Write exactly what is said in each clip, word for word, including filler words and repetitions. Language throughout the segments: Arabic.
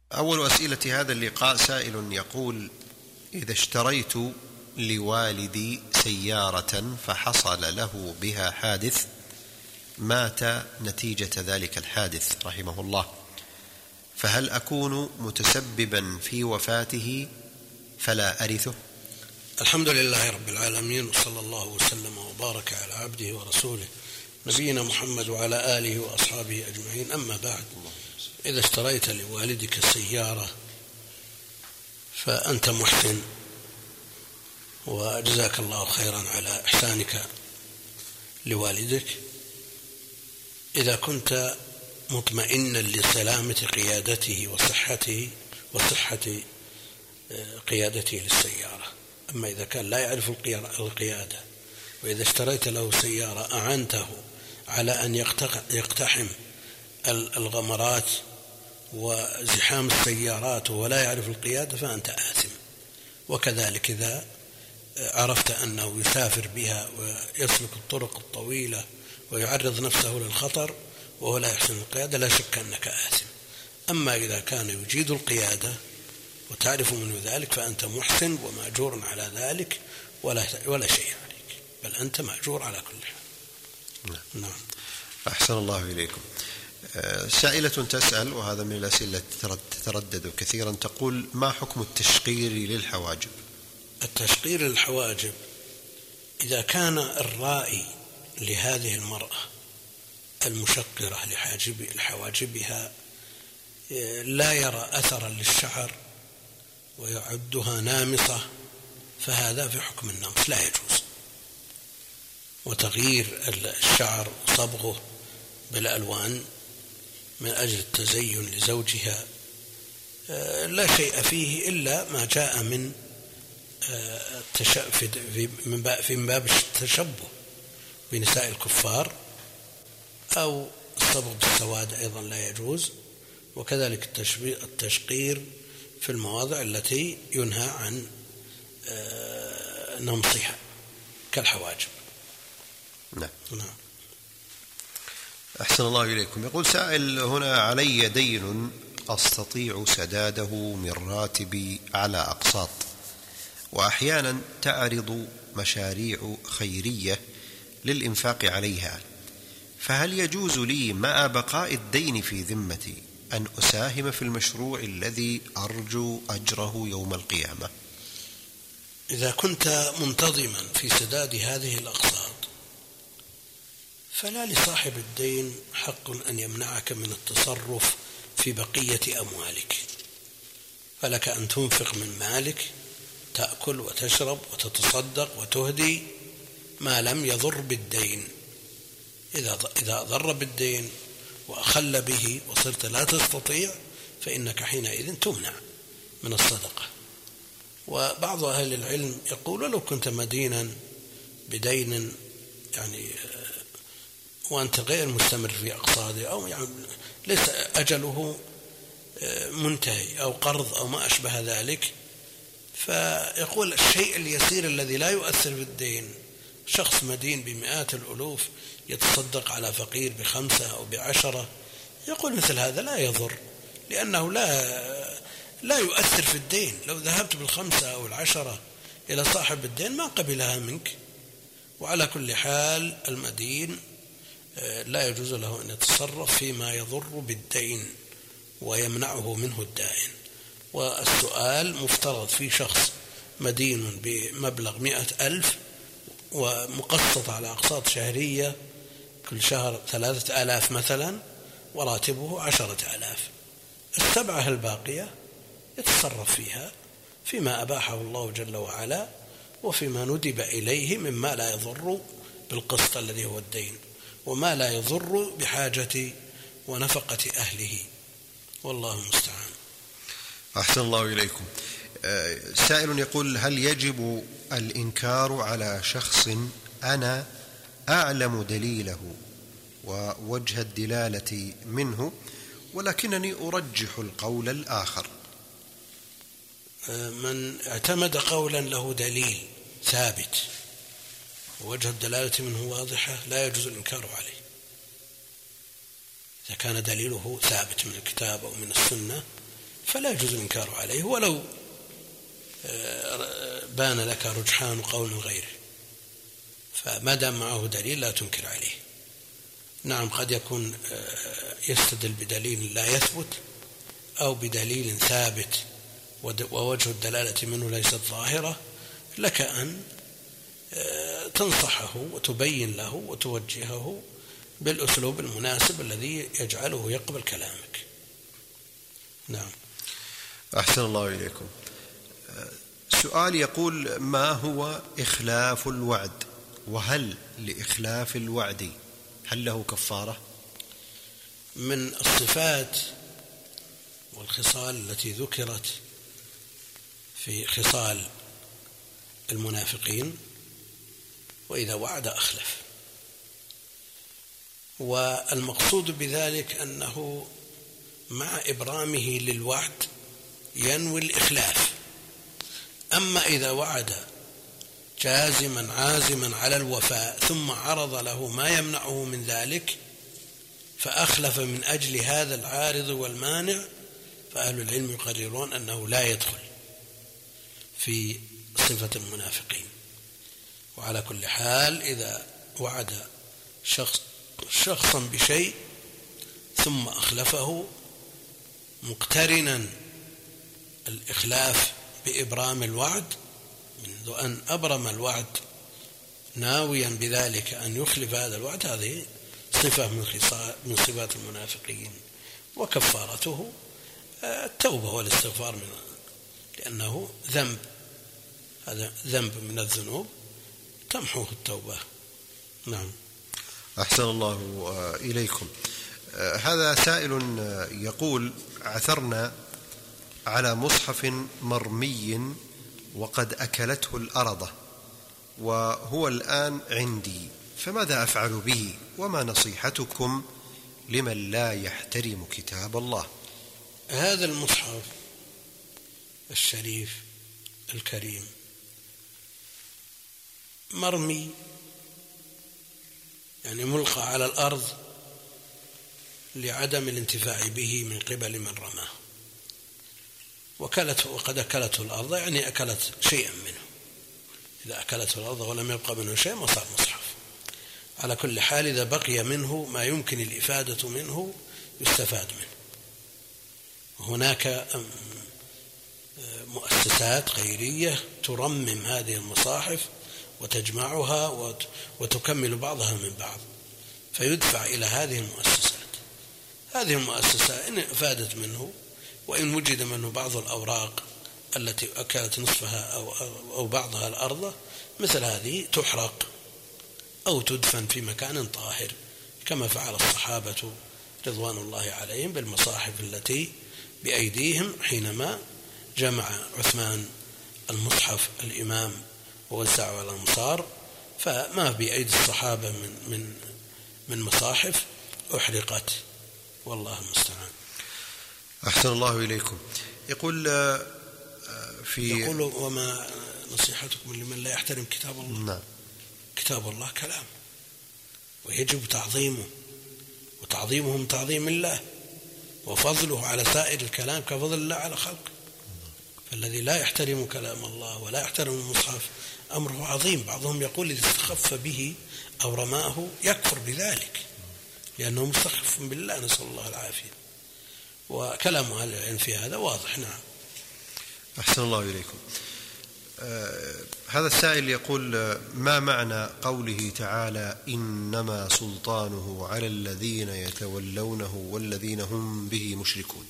أول أسئلة هذا اللقاء سائل يقول: إذا اشتريت لوالدي سيارة فحصل له بها حادث مات نتيجة ذلك الحادث رحمه الله، فهل أكون متسببا في وفاته فلا أرثه؟ الحمد لله رب العالمين، وصلى الله وسلم وبارك على عبده ورسوله نبينا محمد وعلى آله وأصحابه أجمعين. أما بعد، إذا اشتريت لوالدك السيارة فأنت محسن وجزاك الله خيرا على إحسانك لوالدك، إذا كنت مطمئنا لسلامة قيادته وصحته وصحة قيادته للسيارة. أما إذا كان لا يعرف القيادة وإذا اشتريت له سيارة أعنته على أن يقتحم الغمرات وزحام السيارات ولا يعرف القيادة فأنت آثم. وكذلك إذا عرفت أنه يسافر بها ويسلك الطرق الطويلة ويعرض نفسه للخطر وهو لا يحسن القيادة لا شك أنك آثم. أما إذا كان يجيد القيادة وتعرف منه ذلك فأنت محسن ومأجور على ذلك ولا, ولا شيء عليك، بل أنت مأجور على كل حال. نعم. نعم. أحسن الله إليكم. سائلة تسأل، وهذا من الأسئلة تتردد كثيرا، تقول: ما حكم التشقير للحواجب؟ التشقير للحواجب إذا كان الرائي لهذه المرأة المشقرة لحواجبها لا يرى أثرا للشعر ويعدها نامصة فهذا في حكم النمص لا يجوز. وتغيير الشعر وصبغه بالألوان من أجل التزين لزوجها لا شيء فيه إلا ما جاء من في باب التشبه بنساء الكفار، أو الصبغ بالسواد أيضا لا يجوز. وكذلك التشقير في المواضع التي ينهى عن نمصها كالحواجب. نعم. نعم. أحسن الله إليكم. يقول سائل هنا: علي دين أستطيع سداده من راتبي على أقساط، وأحيانا تعرض مشاريع خيرية للإنفاق عليها، فهل يجوز لي مع بقاء الدين في ذمتي أن أساهم في المشروع الذي أرجو أجره يوم القيامة؟ إذا كنت منتظما في سداد هذه الأقساط فلا لصاحب الدين حق أن يمنعك من التصرف في بقية أموالك، فلك أن تنفق من مالك تأكل وتشرب وتتصدق وتهدي ما لم يضر بالدين. إذا ضر بالدين وأخل به وصرت لا تستطيع فإنك حينئذ تمنع من الصدقة. وبعض أهل العلم يقول: لو كنت مدينا بدين يعني وأنت غير مستمر في أقساطه أو يعني ليس أجله منتهي أو قرض أو ما أشبه ذلك، فيقول الشيء اليسير الذي لا يؤثر في الدين، شخص مدين بمئات الألوف يتصدق على فقير بخمسة أو بعشرة، يقول مثل هذا لا يضر لأنه لا لا يؤثر في الدين. لو ذهبت بالخمسة أو العشرة إلى صاحب الدين ما قبلها منك. وعلى كل حال المدين لا يجوز له أن يتصرف فيما يضر بالدين ويمنعه منه الدائن. والسؤال مفترض في شخص مدين بمبلغ مئة ألف ومقسط على أقساط شهرية كل شهر ثلاثة آلاف مثلا وراتبه عشرة آلاف، السبعة الباقية يتصرف فيها فيما أباحه الله جل وعلا وفيما ندب إليه مما لا يضر بالقسط الذي هو الدين وما لا يضر بحاجة ونفقة أهله، والله المستعان. أحسن الله إليكم. سائل يقول: هل يجب الإنكار على شخص أنا أعلم دليله ووجه الدلالة منه ولكنني أرجح القول الآخر؟ من اعتمد قولا له دليل ثابت ووجه الدلالة منه واضحة لا يجوز الإنكار عليه. إذا كان دليله ثابت من الكتاب أو من السنة فلا يجوز الإنكار عليه ولو بان لك رجحان قول غيره، فما دام معه دليل لا تنكر عليه. نعم قد يكون يستدل بدليل لا يثبت أو بدليل ثابت ووجه الدلالة منه ليست ظاهرة، لك أن تنصحه وتبين له وتوجهه بالأسلوب المناسب الذي يجعله يقبل كلامك. نعم. أحسن الله إليكم. سؤال يقول: ما هو إخلاف الوعد؟ وهل لإخلاف الوعد هل له كفارة؟ من الصفات والخصال التي ذكرت في خصال المنافقين: وإذا وعد أخلف. والمقصود بذلك أنه مع إبرامه للوعد ينوي الإخلاف. أما إذا وعد جازما عازما على الوفاء ثم عرض له ما يمنعه من ذلك فأخلف من أجل هذا العارض والمانع، فأهل العلم يقررون أنه لا يدخل في صفة المنافقين. وعلى كل حال إذا وعد شخص شخصا بشيء ثم أخلفه مقترنا الإخلاف بإبرام الوعد، منذ أن أبرم الوعد ناويا بذلك أن يخلف هذا الوعد، هذه صفة من من صفات المنافقين. وكفارته التوبة والاستغفار منه، لأنه ذنب، هذا ذنب من الذنوب تمحوه التوبة. نعم. أحسن الله إليكم. هذا سائل يقول: عثرنا على مصحف مرمي وقد أكلته الأرض وهو الآن عندي، فماذا أفعل به؟ وما نصيحتكم لمن لا يحترم كتاب الله؟ هذا المصحف الشريف الكريم مرمي، يعني ملقى على الأرض لعدم الانتفاع به من قبل من رماه، وكلته وقد أكلته الأرض، يعني أكلت شيئا منه. إذا أكلته الأرض ولم يبقى منه شيء ما صار مصحف. على كل حال إذا بقي منه ما يمكن الإفادة منه يستفاد منه. هناك مؤسسات خيرية ترمم هذه المصاحف وتجمعها وتكمل بعضها من بعض، فيدفع إلى هذه المؤسسات. هذه المؤسسة إن أفادت منه وإن وجد منه بعض الأوراق التي أكلت نصفها أو, أو بعضها الأرض، مثل هذه تحرق أو تدفن في مكان طاهر، كما فعل الصحابة رضوان الله عليهم بالمصاحف التي بأيديهم حينما جمع عثمان المصحف الإمام ووزعه على الأمصار، فما بأيدي الصحابة من من من مصاحف أحرقت، والله المستعان. أحسن الله إليكم. يقول في يقول: وما نصيحتكم لمن لا يحترم كتاب الله؟ نعم. كتاب الله كلام ويجب تعظيمه، وتعظيمه من تعظيم الله، وفضله على سائر الكلام كفضل الله على خلقه. فالذي لا يحترم كلام الله ولا يحترم المصحف أمره عظيم. بعضهم يقول: إذا استخف به أو رماه يكفر بذلك، لأنه مستخف بالله، نسأل الله العافية. وكلام أهل العلم في هذا واضح. نعم. أحسن الله إليكم. آه هذا السائل يقول: ما معنى قوله تعالى: إنما سلطانه على الذين يتولونه والذين هم به مشركون؟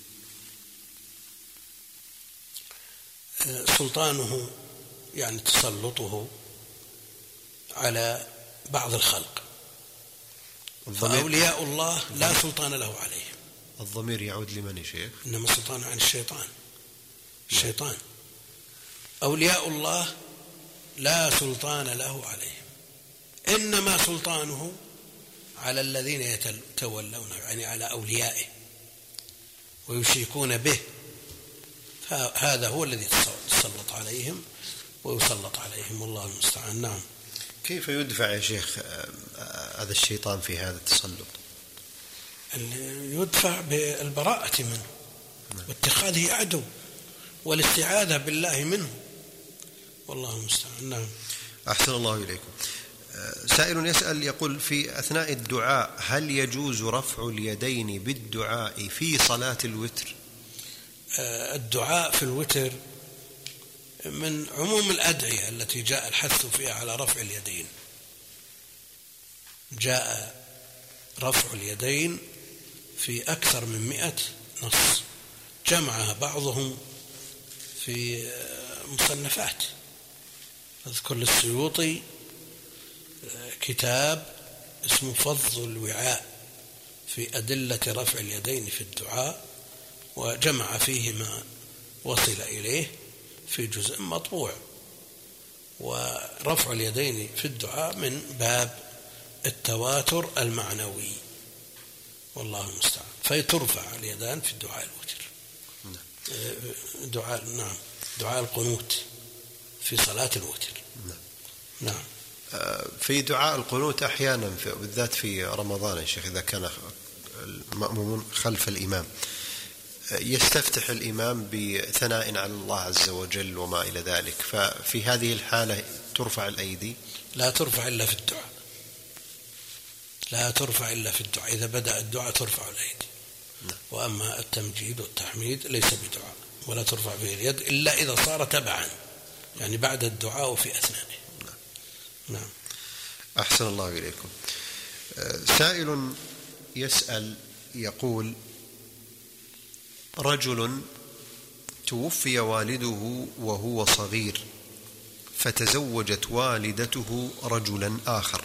آه سلطانه يعني تسلطه على بعض الخلق، فأولياء الله لا سلطان له عليهم. الضمير يعود لمن يا شيخ؟ إنما سلطان عن الشيطان. الشيطان أولياء الله لا سلطان له عليهم، إنما سلطانه على الذين يتولونه، يعني على أوليائه ويشركون به، هذا هو الذي تسلط عليهم ويسلط عليهم، والله المستعان. نعم. كيف يدفع يا شيخ هذا الشيطان في هذا التسلط؟ يدفع بالبراءة منه، واتخاذه عدو والاستعاذة بالله منه، والله المستعان. نعم. أحسن الله إليكم. سائل يسأل يقول: في أثناء الدعاء هل يجوز رفع اليدين بالدعاء في صلاة الوتر؟ الدعاء في الوتر من عموم الأدعية التي جاء الحث فيها على رفع اليدين. جاء رفع اليدين في أكثر من مئة نص جمعها بعضهم في مصنفات. أذكر للسيوطي كتاب اسمه فض الوعاء في أدلة رفع اليدين في الدعاء، وجمع فيه ما وصل إليه في جزء مطبوع. ورفع اليدين في الدعاء من باب التواتر المعنوي، والله المستعان. فترفع اليدان في الدعاء الوتر. دعاء نعم دعاء القنوت في صلاة الوتر. نعم. في دعاء القنوت أحيانا بالذات في رمضان يا شيخ، إذا كان المأمومون خلف الإمام يستفتح الإمام بثناء على الله عز وجل وما إلى ذلك، ففي هذه الحالة ترفع الأيدي؟ لا ترفع إلا في الدعاء، لا ترفع إلا في الدعاء. إذا بدأ الدعاء ترفع الأيدي. نعم. وأما التمجيد والتحميد ليس بدعاء، ولا ترفع به اليد إلا إذا صار تبعا، يعني بعد الدعاء وفي أثناءه. نعم. نعم. أحسن الله إليكم. سائل يسأل يقول: رجل توفي والده وهو صغير، فتزوجت والدته رجلا آخر،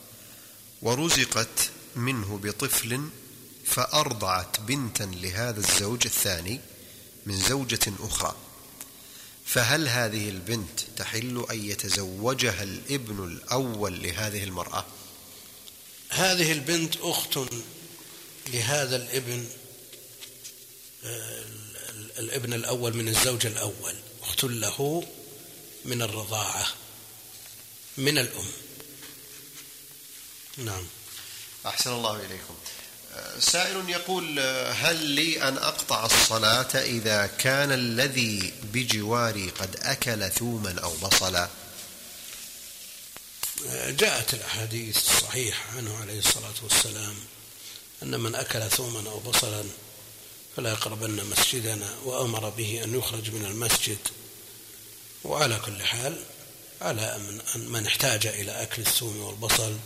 ورزقت منه بطفل، فأرضعت بنتا لهذا الزوج الثاني من زوجة أخرى، فهل هذه البنت تحل أن يتزوجها الابن الأول لهذه المرأة؟ هذه البنت أخت لهذا الابن، الابن الأول من الزوج الأول، أخت له من الرضاعة من الأم. نعم. أحسن الله إليكم. سائل يقول: هل لي أن أقطع الصلاة إذا كان الذي بجواري قد أكل ثوما أو بصلا؟ جاءت الأحاديث الصحيحة عنه عليه الصلاة والسلام أن من أكل ثوما أو بصلا فلا يقربن مسجدنا، وأمر به أن يخرج من المسجد. وعلى كل حال على من احتاج إلى أكل الثوم والبصل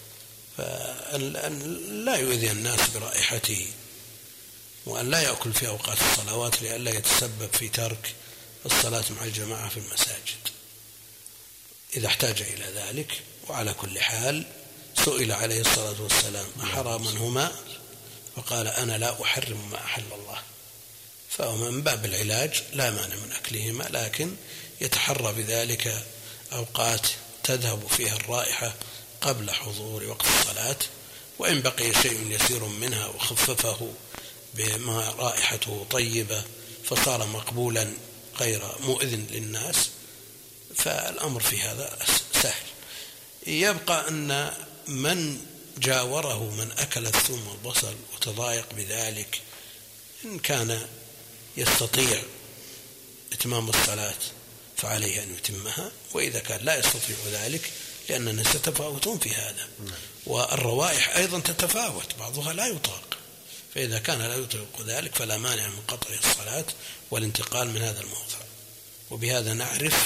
فأن لا يؤذي الناس برائحته، وأن لا يأكل في أوقات الصلوات لئلا يتسبب في ترك الصلاة مع الجماعة في المساجد إذا احتاج إلى ذلك. وعلى كل حال سئل عليه الصلاة والسلام: أحراما هما؟ فقال: أنا لا أحرم ما أحل الله. فهو من باب العلاج لا مانع من أكلهما، لكن يتحرى بذلك أوقات تذهب فيها الرائحة قبل حضور وقت الصلاة، وإن بقي شيء يسير منها وخففه بما رائحته طيبة فصار مقبولا غير مؤذن للناس، فالأمر في هذا سهل. يبقى أن من جاوره من أكل الثوم والبصل وتضايق بذلك، إن كان يستطيع إتمام الصلاة فعليه أن يتمها، وإذا كان لا يستطيع ذلك لأن الناس يتفاوتون في هذا، والروائح أيضا تتفاوت، بعضها لا يطاق، فإذا كان لا يطاق ذلك فلا مانع من قطع الصلاة والانتقال من هذا الموضع. وبهذا نعرف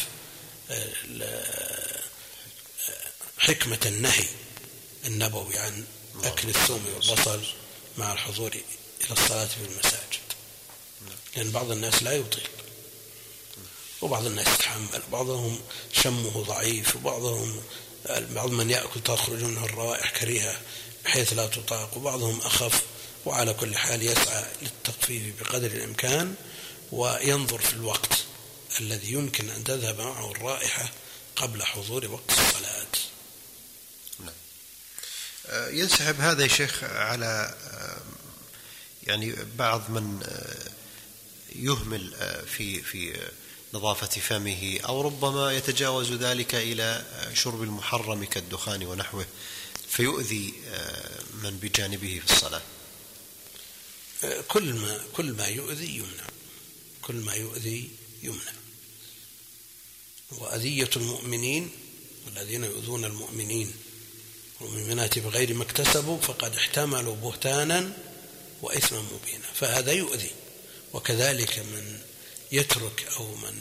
حكمة النهي النبوي عن أكل الثوم والبصل مع الحضور إلى الصلاة في المساجد، لأن بعض الناس لا يطيق، وبعض الناس يتحمل، بعضهم شمه ضعيف، وبعضهم بعض من يأكل تخرج منه الروائح كريهة بحيث لا تطاق، وبعضهم أخف. وعلى كل حال يسعى للتخفيف بقدر الإمكان، وينظر في الوقت الذي يمكن أن تذهب معه الرائحة قبل حضور وقت الصلاة. ينسحب هذا يا شيخ على يعني بعض من يهمل في في نظافة فمه، أو ربما يتجاوز ذلك إلى شرب المحرم كالدخان ونحوه، فيؤذي من بجانبه في الصلاة. كل ما كل ما يؤذي يمنع، كل ما يؤذي يمنع. وأذية المؤمنين والذين يؤذون المؤمنين والمؤمنات بغير ما اكتسبوا فقد احتملوا بهتانا وإثما مبينا، فهذا يؤذي. وكذلك من يترك أو من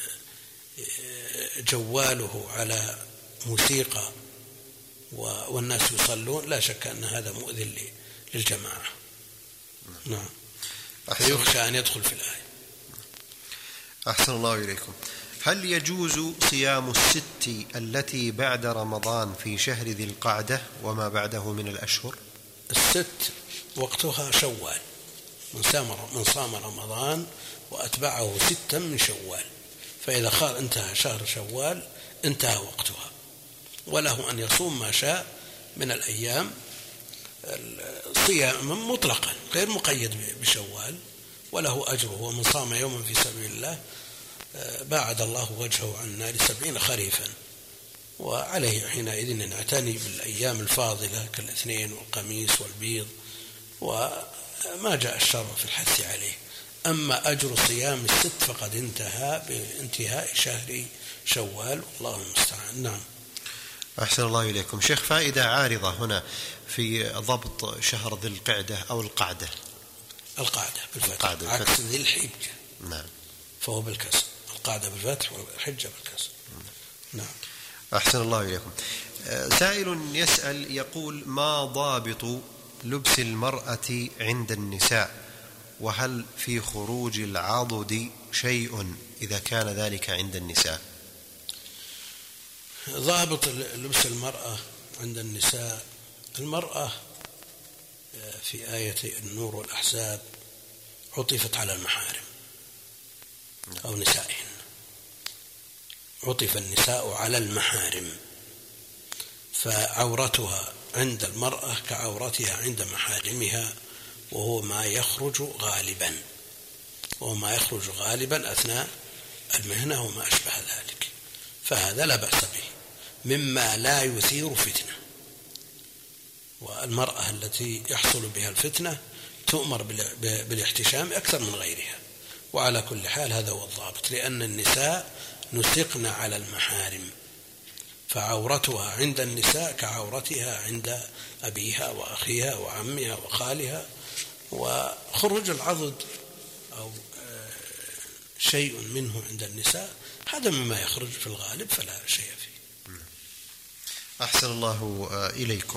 جواله على موسيقى والناس يصلون لا شك أن هذا مؤذي للجماعة. نعم، يخشى أن يدخل في الآية. أحسن الله إليكم. هل يجوز صيام الست التي بعد رمضان في شهر ذي القعدة وما بعده من الأشهر؟ الست وقتها شوال، من صام من صام رمضان وأتبعه ستا من شوال، فإذا قال انتهى شهر شوال انتهى وقتها، وله أن يصوم ما شاء من الأيام صياما مطلقا غير مقيد بشوال، وله أجره. ومن صام يوما في سبيل الله باعد الله وجهه عن النار سبعين خريفا. وعليه حينئذ أن يعتني بالأيام الفاضلة كالاثنين والخميس والبيض، وما جاء الشرع في الحث عليه. أما أجر صيام الست فقد انتهى بانتهاء شهر شوال، والله المستعان. نعم. أحسن الله إليكم. شيخ، فائدة عارضة هنا في ضبط شهر ذي القعدة أو القعدة. القعدة بالفتح عكس ذي الحجة. نعم، فهو بالكسر. القعدة بالفتح والحجة بالكسر. نعم. أحسن الله إليكم. سائل يسأل يقول: ما ضابط لبس المرأة عند النساء؟ وهل في خروج العضد شيء إذا كان ذلك عند النساء؟ ضابط لبس المرأة عند النساء: المرأة في آية النور والأحزاب عطفت على المحارم أو نسائهن، عطف النساء على المحارم، فعورتها عند المرأة كعورتها عند محارمها، وهو ما يخرج غالبا وهو ما يخرج غالبا أثناء المهنة وما أشبه ذلك، فهذا لا بأس به مما لا يثير فتنة. والمرأة التي يحصل بها الفتنة تؤمر بالاحتشام أكثر من غيرها. وعلى كل حال هذا هو الضابط، لأن النساء نسقن على المحارم، فعورتها عند النساء كعورتها عند أبيها وأخيها وعمها وخالها. وخروج العضد أو شيء منه عند النساء هذا مما يخرج في الغالب فلا شيء فيه. أحسن الله إليكم.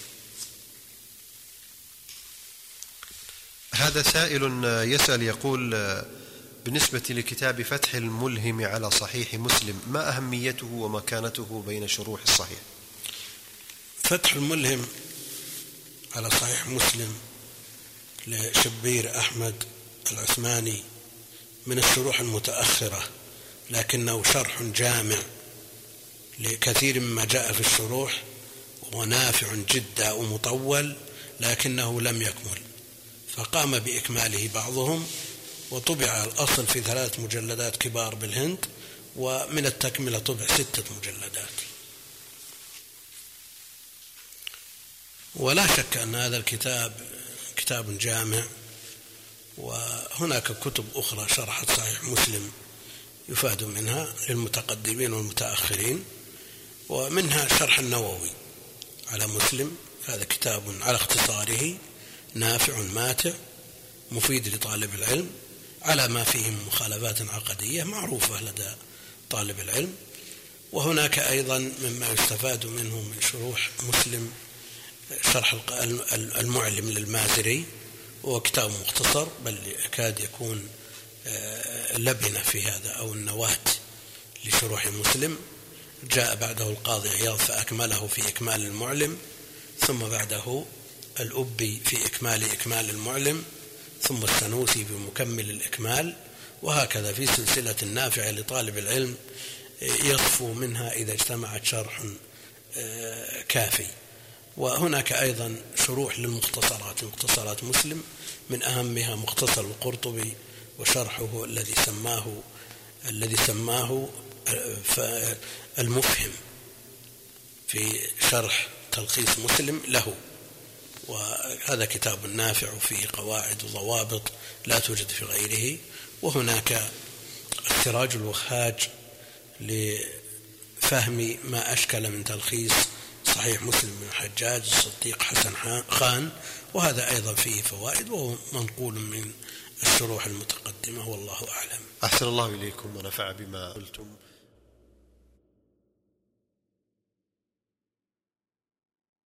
هذا سائل يسأل يقول: بالنسبة لكتاب فتح الملهم على صحيح مسلم، ما أهميته ومكانته بين شروح الصحيح؟ فتح الملهم على صحيح مسلم لشبير أحمد العثماني من الشروح المتأخرة، لكنه شرح جامع لكثير مما جاء في الشروح، ونافع جدا ومطول، لكنه لم يكمل، فقام بإكماله بعضهم، وطبع الأصل في ثلاث مجلدات كبار بالهند، ومن التكملة طبع ستة مجلدات. ولا شك أن هذا الكتاب كتاب جامع. وهناك كتب أخرى شرحت صحيح مسلم يفاد منها للمتقدمين والمتأخرين، ومنها شرح النووي على مسلم، هذا كتاب على اختصاره نافع ماتع مفيد لطالب العلم، على ما فيه من مخالفات عقدية معروفة لدى طالب العلم. وهناك أيضا مما يستفاد منه من شروح مسلم شرح المعلم للمازري، وهو كتاب مختصر بل يكاد يكون لبنة في هذا أو النواة لشروح مسلم. جاء بعده القاضي عياض فأكمله في إكمال المعلم، ثم بعده الأبي في إكمال إكمال المعلم، ثم السنوسي بمكمل الإكمال، وهكذا في سلسلة نافعة لطالب العلم يصفو منها إذا اجتمعت شرح كافي. وهناك أيضا شروح للمختصرات، مختصرات مسلم من أهمها مختصر القرطبي وشرحه الذي سماه الذي سماه المفهم في شرح تلخيص مسلم له، وهذا كتاب نافع وفيه قواعد وضوابط لا توجد في غيره. وهناك السراج الوهاج لفهم ما أشكل من تلخيص صحيح مسلم بن الحجاج الصديق حسن خان، وهذا أيضا فيه فوائد وهو منقول من الشروح المتقدمة، والله أعلم. أحسن الله إليكم ونفع بما قلتم.